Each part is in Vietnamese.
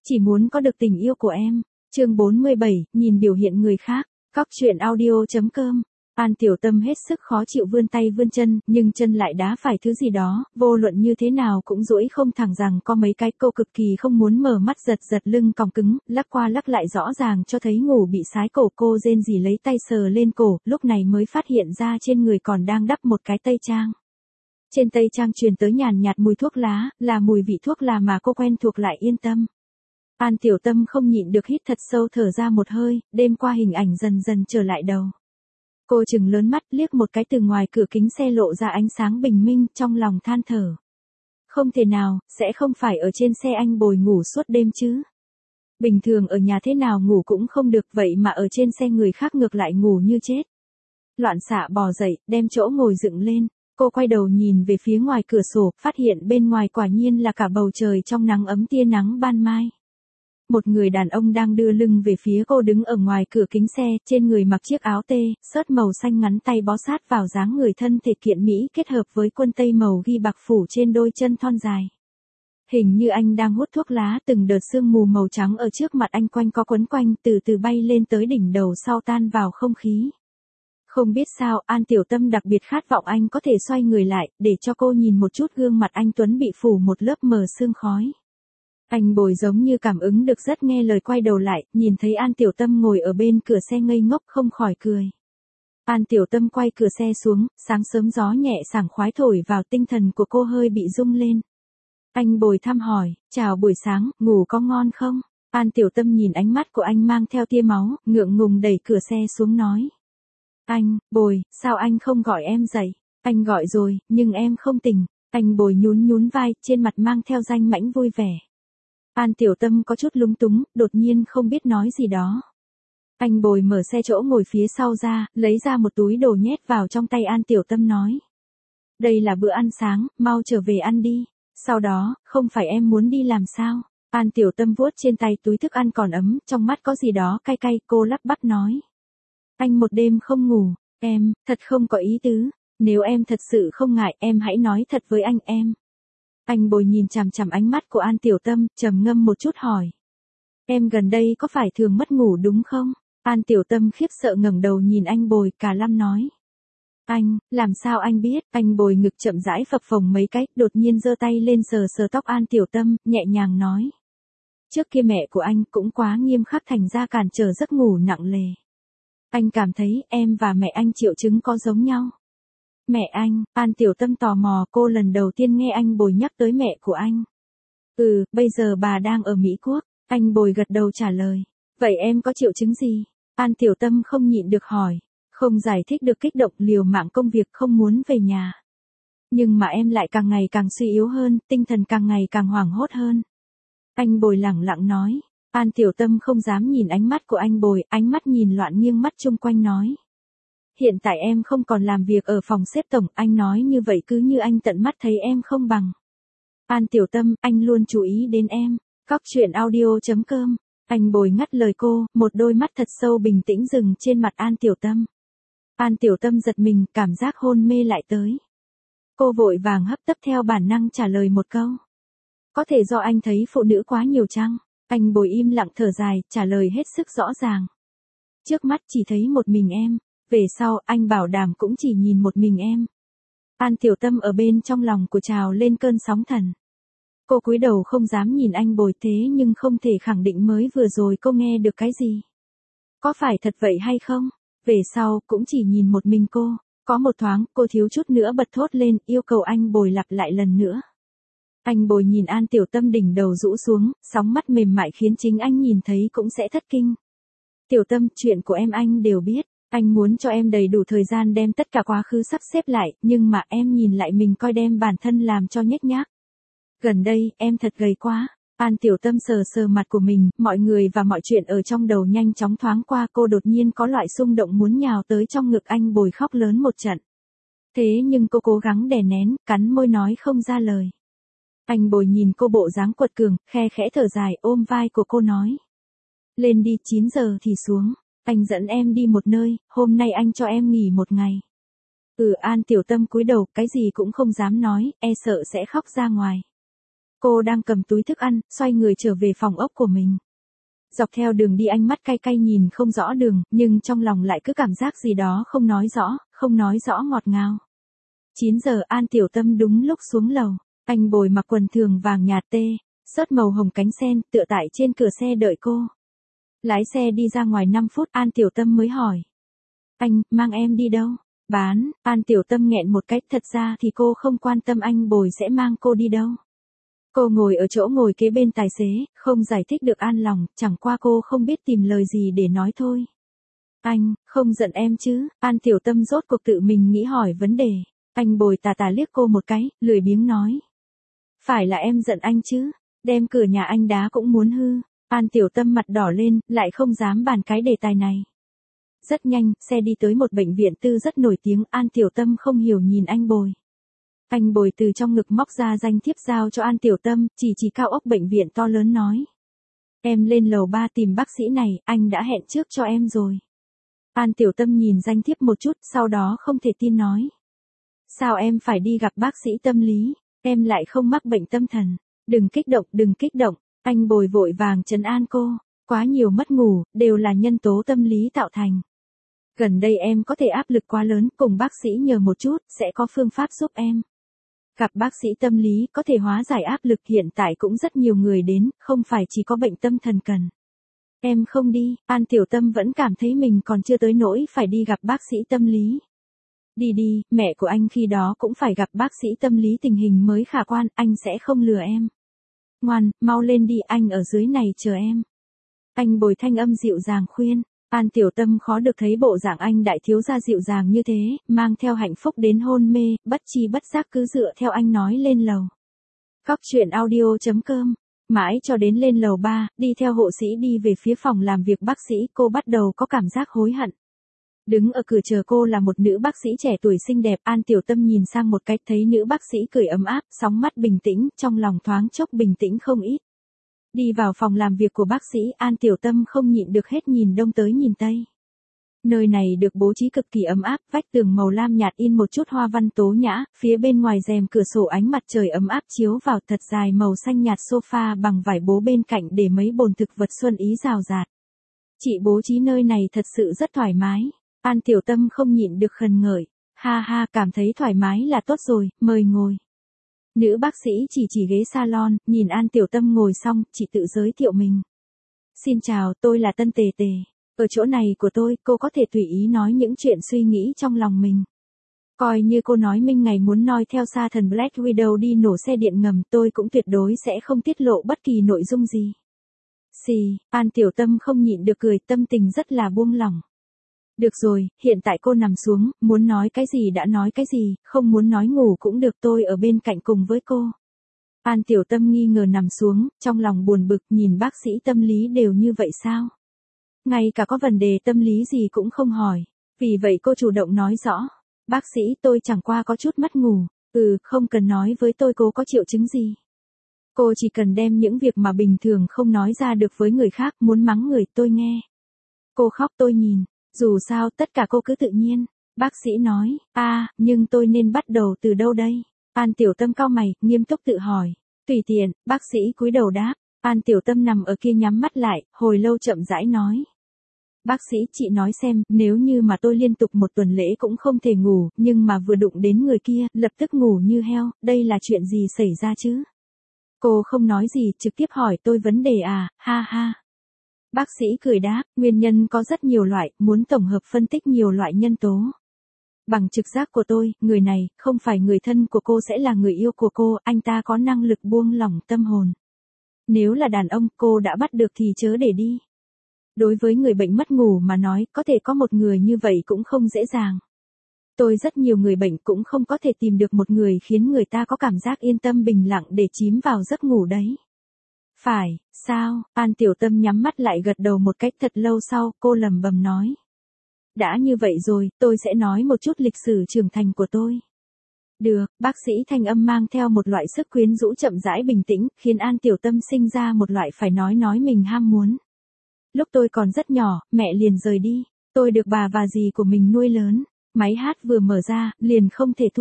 Chỉ muốn có được tình yêu của em. Chương 47, nhìn biểu hiện người khác. Cóc truyện audio.com. An Tiểu Tâm hết sức khó chịu vươn tay vươn chân, nhưng chân lại đá phải thứ gì đó, vô luận như thế nào cũng duỗi không thẳng, rằng có mấy cái. Cô cực kỳ không muốn mở mắt, giật lưng còng cứng, lắc qua lắc lại rõ ràng cho thấy ngủ bị sái cổ. Cô rên rỉ lấy tay sờ lên cổ, lúc này mới phát hiện ra trên người còn đang đắp một cái tây trang. Trên tây trang truyền tới nhàn nhạt mùi thuốc lá, là mùi vị thuốc là mà cô quen thuộc lại yên tâm. An Tiểu Tâm không nhịn được hít thật sâu, thở ra một hơi, đêm qua hình ảnh dần dần trở lại đầu. Cô trừng lớn mắt liếc một cái từ ngoài cửa kính xe lộ ra ánh sáng bình minh, trong lòng than thở. Không thể nào, sẽ không phải ở trên xe anh Bồi ngủ suốt đêm chứ. Bình thường ở nhà thế nào ngủ cũng không được, vậy mà ở trên xe người khác ngược lại ngủ như chết. Loạn xạ bò dậy, đem chỗ ngồi dựng lên. Cô quay đầu nhìn về phía ngoài cửa sổ, phát hiện bên ngoài quả nhiên là cả bầu trời trong nắng ấm, tia nắng ban mai. Một người đàn ông đang đưa lưng về phía cô, đứng ở ngoài cửa kính xe, trên người mặc chiếc áo tê, xớt màu xanh ngắn tay bó sát vào dáng người thân thể kiện mỹ, kết hợp với quân tây màu ghi bạc phủ trên đôi chân thon dài. Hình như anh đang hút thuốc lá, từng đợt sương mù màu trắng ở trước mặt anh quanh co quấn quanh, từ từ bay lên tới đỉnh đầu, sau tan vào không khí. Không biết sao, An Tiểu Tâm đặc biệt khát vọng anh có thể xoay người lại, để cho cô nhìn một chút gương mặt anh tuấn bị phủ một lớp mờ sương khói. Anh Bồi giống như cảm ứng được rất nghe lời, quay đầu lại, nhìn thấy An Tiểu Tâm ngồi ở bên cửa xe ngây ngốc, không khỏi cười. An Tiểu Tâm quay cửa xe xuống, sáng sớm gió nhẹ sảng khoái thổi vào, tinh thần của cô hơi bị rung lên. Anh Bồi thăm hỏi, chào buổi sáng, ngủ có ngon không? An Tiểu Tâm nhìn ánh mắt của anh mang theo tia máu, ngượng ngùng đẩy cửa xe xuống nói. Anh, Bồi, sao anh không gọi em dậy? Anh gọi rồi, nhưng em không tỉnh. Anh Bồi nhún vai, trên mặt mang theo danh mãnh vui vẻ. An Tiểu Tâm có chút lúng túng, đột nhiên không biết nói gì đó. Anh Bồi mở xe chỗ ngồi phía sau ra, lấy ra một túi đồ nhét vào trong tay An Tiểu Tâm nói. Đây là bữa ăn sáng, mau trở về ăn đi. Sau đó, không phải em muốn đi làm sao? An Tiểu Tâm vuốt trên tay túi thức ăn còn ấm, trong mắt có gì đó cay cay, cô lắp bắp nói. Anh một đêm không ngủ, em, thật không có ý tứ. Nếu em thật sự không ngại, em hãy nói thật với anh em. Anh Bồi nhìn chằm chằm ánh mắt của An Tiểu Tâm, trầm ngâm một chút hỏi. Em gần đây có phải thường mất ngủ đúng không? An Tiểu Tâm khiếp sợ ngẩng đầu nhìn anh Bồi, cả lăm nói. Anh, làm sao anh biết? Anh Bồi ngực chậm rãi phập phồng mấy cái, đột nhiên giơ tay lên sờ sờ tóc An Tiểu Tâm, nhẹ nhàng nói. Trước kia mẹ của anh cũng quá nghiêm khắc, thành ra cản trở giấc ngủ nặng nề. Anh cảm thấy em và mẹ anh triệu chứng có giống nhau. Mẹ anh, An Tiểu Tâm tò mò, cô lần đầu tiên nghe anh Bồi nhắc tới mẹ của anh. Bây giờ bà đang ở Mỹ Quốc. Anh Bồi gật đầu trả lời. Vậy em có triệu chứng gì? An Tiểu Tâm không nhịn được hỏi. Không giải thích được, kích động liều mạng công việc, không muốn về nhà. Nhưng mà em lại càng ngày càng suy yếu hơn, tinh thần càng ngày càng hoảng hốt hơn. Anh Bồi lẳng lặng nói. An Tiểu Tâm không dám nhìn ánh mắt của anh Bồi, ánh mắt nhìn loạn nghiêng mắt chung quanh nói. Hiện tại em không còn làm việc ở phòng xếp tổng, anh nói như vậy cứ như anh tận mắt thấy em không bằng. An Tiểu Tâm, anh luôn chú ý đến em. Cóc truyện audio.com. Anh Bồi ngắt lời cô, một đôi mắt thật sâu bình tĩnh dừng trên mặt An Tiểu Tâm. An Tiểu Tâm giật mình, cảm giác hôn mê lại tới. Cô vội vàng hấp tấp theo bản năng trả lời một câu. Có thể do anh thấy phụ nữ quá nhiều chăng? Anh Bồi im lặng thở dài, trả lời hết sức rõ ràng. Trước mắt chỉ thấy một mình em. Về sau, anh bảo đảm cũng chỉ nhìn một mình em. An Tiểu Tâm ở bên trong lòng của trào lên cơn sóng thần. Cô cúi đầu không dám nhìn anh Bồi, thế nhưng không thể khẳng định mới vừa rồi cô nghe được cái gì. Có phải thật vậy hay không? Về sau, cũng chỉ nhìn một mình cô. Có một thoáng, cô thiếu chút nữa bật thốt lên, yêu cầu anh Bồi lặp lại lần nữa. Anh Bồi nhìn An Tiểu Tâm đỉnh đầu rũ xuống, sóng mắt mềm mại khiến chính anh nhìn thấy cũng sẽ thất kinh. Tiểu Tâm, chuyện của em anh đều biết. Anh muốn cho em đầy đủ thời gian đem tất cả quá khứ sắp xếp lại, nhưng mà em nhìn lại mình coi đem bản thân làm cho nhếch nhác. Gần đây, em thật gầy quá. An Tiểu Tâm sờ sờ mặt của mình, mọi người và mọi chuyện ở trong đầu nhanh chóng thoáng qua, cô đột nhiên có loại xung động muốn nhào tới trong ngực anh Bồi khóc lớn một trận. Thế nhưng cô cố gắng đè nén, cắn môi nói không ra lời. Anh Bồi nhìn cô bộ dáng quật cường, khe khẽ thở dài, ôm vai của cô nói. Lên đi, 9 giờ thì xuống. Anh dẫn em đi một nơi, hôm nay anh cho em nghỉ một ngày. An Tiểu Tâm cúi đầu, cái gì cũng không dám nói, e sợ sẽ khóc ra ngoài. Cô đang cầm túi thức ăn, xoay người trở về phòng ốc của mình. Dọc theo đường đi ánh mắt cay cay nhìn không rõ đường, nhưng trong lòng lại cứ cảm giác gì đó không nói rõ ngọt ngào. 9 giờ An Tiểu Tâm đúng lúc xuống lầu. Anh Bồi mặc quần thường vàng nhạt tê, sớt màu hồng cánh sen, tựa tại trên cửa xe đợi cô. Lái xe đi ra ngoài 5 phút, An Tiểu Tâm mới hỏi. Anh, mang em đi đâu? Bán, An Tiểu Tâm nghẹn một cách, thật ra thì cô không quan tâm anh Bồi sẽ mang cô đi đâu. Cô ngồi ở chỗ ngồi kế bên tài xế, không giải thích được an lòng, chẳng qua cô không biết tìm lời gì để nói thôi. Anh, không giận em chứ? An Tiểu Tâm rốt cuộc tự mình nghĩ hỏi vấn đề. Anh Bồi tà tà liếc cô một cái, lười biếng nói. Phải là em giận anh chứ, đem cửa nhà anh đá cũng muốn hư. An Tiểu Tâm mặt đỏ lên, lại không dám bàn cái đề tài này. Rất nhanh, xe đi tới một bệnh viện tư rất nổi tiếng, An Tiểu Tâm không hiểu nhìn anh Bồi. Anh Bồi từ trong ngực móc ra danh thiếp giao cho An Tiểu Tâm, chỉ cao ốc bệnh viện to lớn nói. Em lên lầu 3 tìm bác sĩ này, anh đã hẹn trước cho em rồi. An Tiểu Tâm nhìn danh thiếp một chút, sau đó không thể tin nói. Sao em phải đi gặp bác sĩ tâm lý, em lại không mắc bệnh tâm thần. Đừng kích động, anh Bồi vội vàng trấn an cô. Quá nhiều mất ngủ, đều là nhân tố tâm lý tạo thành. Gần đây em có thể áp lực quá lớn, cùng bác sĩ nhờ một chút, sẽ có phương pháp giúp em. Gặp bác sĩ tâm lý có thể hóa giải áp lực, hiện tại cũng rất nhiều người đến, không phải chỉ có bệnh tâm thần cần. Em không đi, An Tiểu Tâm vẫn cảm thấy mình còn chưa tới nỗi phải đi gặp bác sĩ tâm lý. Đi, mẹ của anh khi đó cũng phải gặp bác sĩ tâm lý tình hình mới khả quan, anh sẽ không lừa em. Ngoan, mau lên đi, anh ở dưới này chờ em. Anh Bồi thanh âm dịu dàng khuyên. An Tiểu Tâm khó được thấy bộ dạng anh đại thiếu gia dịu dàng như thế, mang theo hạnh phúc đến hôn mê, bất chi bất giác cứ dựa theo anh nói lên lầu. Cóc truyện audio.com. Mãi cho đến lên lầu 3, đi theo hộ sĩ đi về phía phòng làm việc bác sĩ, cô bắt đầu có cảm giác hối hận. Đứng ở cửa chờ cô là một nữ bác sĩ trẻ tuổi xinh đẹp, An Tiểu Tâm nhìn sang một cách thấy nữ bác sĩ cười ấm áp, sóng mắt bình tĩnh, trong lòng thoáng chốc bình tĩnh không ít. Đi vào phòng làm việc của bác sĩ, An Tiểu Tâm không nhịn được hết nhìn đông tới nhìn tây. Nơi này được bố trí cực kỳ ấm áp, vách tường màu lam nhạt in một chút hoa văn tố nhã, phía bên ngoài rèm cửa sổ ánh mặt trời ấm áp chiếu vào, thật dài màu xanh nhạt sofa bằng vải bố bên cạnh để mấy bồn thực vật xuân ý rào rạt. Chị bố trí nơi này thật sự rất thoải mái. An Tiểu Tâm không nhịn được khần ngợi. Ha, cảm thấy thoải mái là tốt rồi, mời ngồi. Nữ bác sĩ chỉ ghế salon, nhìn An Tiểu Tâm ngồi xong, chị tự giới thiệu mình. Xin chào, tôi là Tân Tề Tề. Ở chỗ này của tôi, cô có thể tùy ý nói những chuyện suy nghĩ trong lòng mình. Coi như cô nói minh ngày muốn noi theo sa thần Black Widow đi nổ xe điện ngầm, tôi cũng tuyệt đối sẽ không tiết lộ bất kỳ nội dung gì. An Tiểu Tâm không nhịn được cười, tâm tình rất là buông lỏng. Được rồi, hiện tại cô nằm xuống, muốn nói cái gì đã nói cái gì, không muốn nói ngủ cũng được, tôi ở bên cạnh cùng với cô. An Tiểu Tâm nghi ngờ nằm xuống, trong lòng buồn bực, nhìn bác sĩ tâm lý đều như vậy sao? Ngay cả có vấn đề tâm lý gì cũng không hỏi. Vì vậy cô chủ động nói rõ. Bác sĩ, tôi chẳng qua có chút mất ngủ. Không cần nói với tôi cô có triệu chứng gì. Cô chỉ cần đem những việc mà bình thường không nói ra được với người khác, muốn mắng người tôi nghe. Cô khóc tôi nhìn. Dù sao tất cả cô cứ tự nhiên. Bác sĩ nói, nhưng tôi nên bắt đầu từ đâu đây? An Tiểu Tâm cau mày, nghiêm túc tự hỏi. Tùy tiện, bác sĩ cúi đầu đáp. An Tiểu Tâm nằm ở kia nhắm mắt lại, hồi lâu chậm rãi nói. Bác sĩ, chị nói xem, nếu như mà tôi liên tục một tuần lễ cũng không thể ngủ, nhưng mà vừa đụng đến người kia, lập tức ngủ như heo, đây là chuyện gì xảy ra chứ? Cô không nói gì, trực tiếp hỏi tôi vấn đề à, ha. Bác sĩ cười đáp, nguyên nhân có rất nhiều loại, muốn tổng hợp phân tích nhiều loại nhân tố. Bằng trực giác của tôi, người này, không phải người thân của cô sẽ là người yêu của cô, anh ta có năng lực buông lỏng tâm hồn. Nếu là đàn ông, cô đã bắt được thì chớ để đi. Đối với người bệnh mất ngủ mà nói, có thể có một người như vậy cũng không dễ dàng. Tôi rất nhiều người bệnh cũng không có thể tìm được một người khiến người ta có cảm giác yên tâm bình lặng để chìm vào giấc ngủ đấy. Phải, sao? An Tiểu Tâm nhắm mắt lại gật đầu một cách thật lâu sau, cô lẩm bẩm nói. Đã như vậy rồi, tôi sẽ nói một chút lịch sử trưởng thành của tôi. Được, bác sĩ thanh âm mang theo một loại sức quyến rũ chậm rãi bình tĩnh, khiến An Tiểu Tâm sinh ra một loại phải nói mình ham muốn. Lúc tôi còn rất nhỏ, mẹ liền rời đi, tôi được bà và dì của mình nuôi lớn, máy hát vừa mở ra, liền không thể thu thập.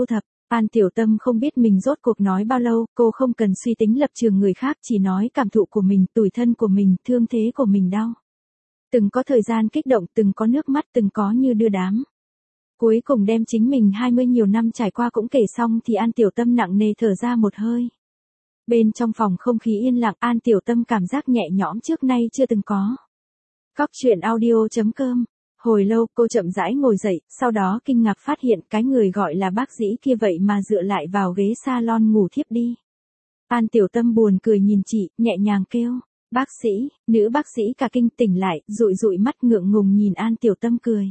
An Tiểu Tâm không biết mình rốt cuộc nói bao lâu, cô không cần suy tính lập trường người khác, chỉ nói cảm thụ của mình, tủi thân của mình, thương thế của mình đau. Từng có thời gian kích động, từng có nước mắt, từng có như đưa đám. Cuối cùng đem chính mình 20 nhiều năm trải qua cũng kể xong thì An Tiểu Tâm nặng nề thở ra một hơi. Bên trong phòng không khí yên lặng, An Tiểu Tâm cảm giác nhẹ nhõm trước nay chưa từng có. Cóc truyện audio.com. Hồi lâu cô chậm rãi ngồi dậy, sau đó kinh ngạc phát hiện cái người gọi là bác sĩ kia vậy mà dựa lại vào ghế salon ngủ thiếp đi. An Tiểu Tâm buồn cười nhìn chị, nhẹ nhàng kêu, bác sĩ, nữ bác sĩ cả kinh tỉnh lại, dụi dụi mắt ngượng ngùng nhìn An Tiểu Tâm cười.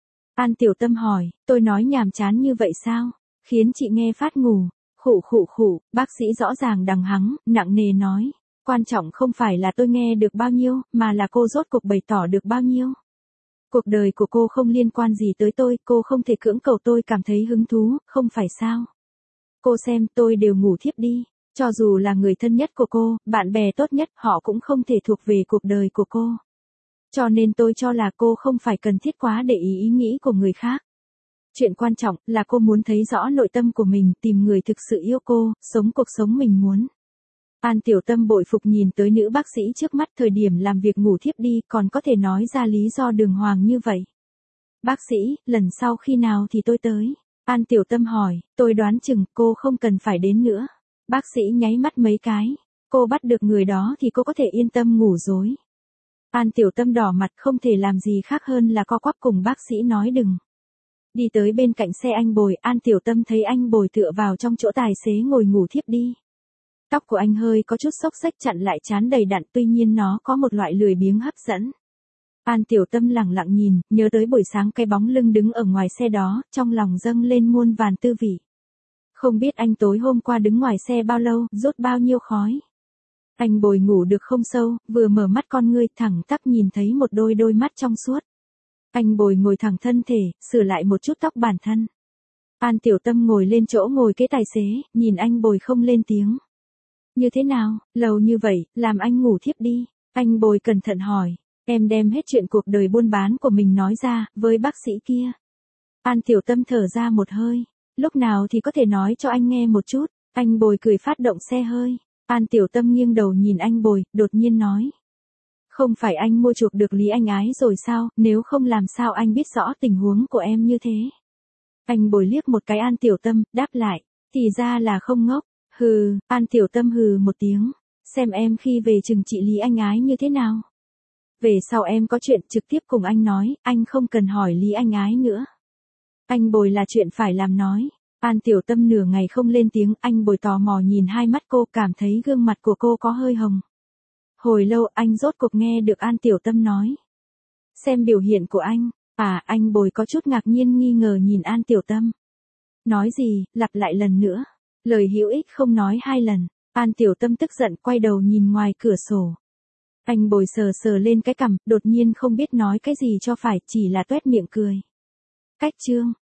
An Tiểu Tâm hỏi, tôi nói nhàm chán như vậy sao, khiến chị nghe phát ngủ, khụ, bác sĩ rõ ràng đằng hắng, nặng nề nói, quan trọng không phải là tôi nghe được bao nhiêu, mà là cô rốt cuộc bày tỏ được bao nhiêu. Cuộc đời của cô không liên quan gì tới tôi, cô không thể cưỡng cầu tôi cảm thấy hứng thú, không phải sao. Cô xem tôi đều ngủ thiếp đi, cho dù là người thân nhất của cô, bạn bè tốt nhất, họ cũng không thể thuộc về cuộc đời của cô. Cho nên tôi cho là cô không phải cần thiết quá để ý nghĩ của người khác. Chuyện quan trọng là cô muốn thấy rõ nội tâm của mình, tìm người thực sự yêu cô, sống cuộc sống mình muốn. An Tiểu Tâm bội phục nhìn tới nữ bác sĩ trước mắt, thời điểm làm việc ngủ thiếp đi còn có thể nói ra lý do đường hoàng như vậy. Bác sĩ, lần sau khi nào thì tôi tới? An Tiểu Tâm hỏi, tôi đoán chừng cô không cần phải đến nữa. Bác sĩ nháy mắt mấy cái, cô bắt được người đó thì cô có thể yên tâm ngủ rồi. An Tiểu Tâm đỏ mặt không thể làm gì khác hơn là co quắp cùng bác sĩ nói đừng. Đi tới bên cạnh xe anh Bồi, An Tiểu Tâm thấy anh Bồi tựa vào trong chỗ tài xế ngồi ngủ thiếp đi. Tóc của anh hơi có chút xốc xếch chặn lại trán đầy đặn, tuy nhiên nó có một loại lười biếng hấp dẫn. An Tiểu Tâm lặng lặng nhìn, nhớ tới buổi sáng cái bóng lưng đứng ở ngoài xe đó, trong lòng dâng lên muôn vàn tư vị. Không biết anh tối hôm qua đứng ngoài xe bao lâu, rốt bao nhiêu khói. Anh Bồi ngủ được không sâu, vừa mở mắt con ngươi thẳng tắp nhìn thấy một đôi mắt trong suốt. Anh Bồi ngồi thẳng thân thể, sửa lại một chút tóc bản thân. An Tiểu Tâm ngồi lên chỗ ngồi kế tài xế, nhìn anh Bồi không lên tiếng. Như thế nào, lâu như vậy, làm anh ngủ thiếp đi. Anh Bồi cẩn thận hỏi, em đem hết chuyện cuộc đời buôn bán của mình nói ra, với bác sĩ kia. An Tiểu Tâm thở ra một hơi, lúc nào thì có thể nói cho anh nghe một chút. Anh Bồi cười phát động xe hơi. An Tiểu Tâm nghiêng đầu nhìn anh Bồi, đột nhiên nói. Không phải anh mua chuộc được Lý Anh Ái rồi sao, nếu không làm sao anh biết rõ tình huống của em như thế. Anh Bồi liếc một cái An Tiểu Tâm, đáp lại, thì ra là không ngốc. Hừ, An Tiểu Tâm hừ một tiếng, xem em khi về chừng trị Lý Anh Ái như thế nào. Về sau em có chuyện trực tiếp cùng anh nói, anh không cần hỏi Lý Anh Ái nữa. Anh Bồi là chuyện phải làm nói. An Tiểu Tâm nửa ngày không lên tiếng, anh Bồi tò mò nhìn hai mắt cô, cảm thấy gương mặt của cô có hơi hồng. Hồi lâu anh rốt cuộc nghe được An Tiểu Tâm nói. Xem biểu hiện của anh, anh Bồi có chút ngạc nhiên nghi ngờ nhìn An Tiểu Tâm. Nói gì, lặp lại lần nữa. Lời hữu ích không nói hai lần. An Tiểu Tâm tức giận quay đầu nhìn ngoài cửa sổ. Anh Bồi sờ sờ lên cái cằm, đột nhiên không biết nói cái gì cho phải, chỉ là tuét miệng cười. Cách chương.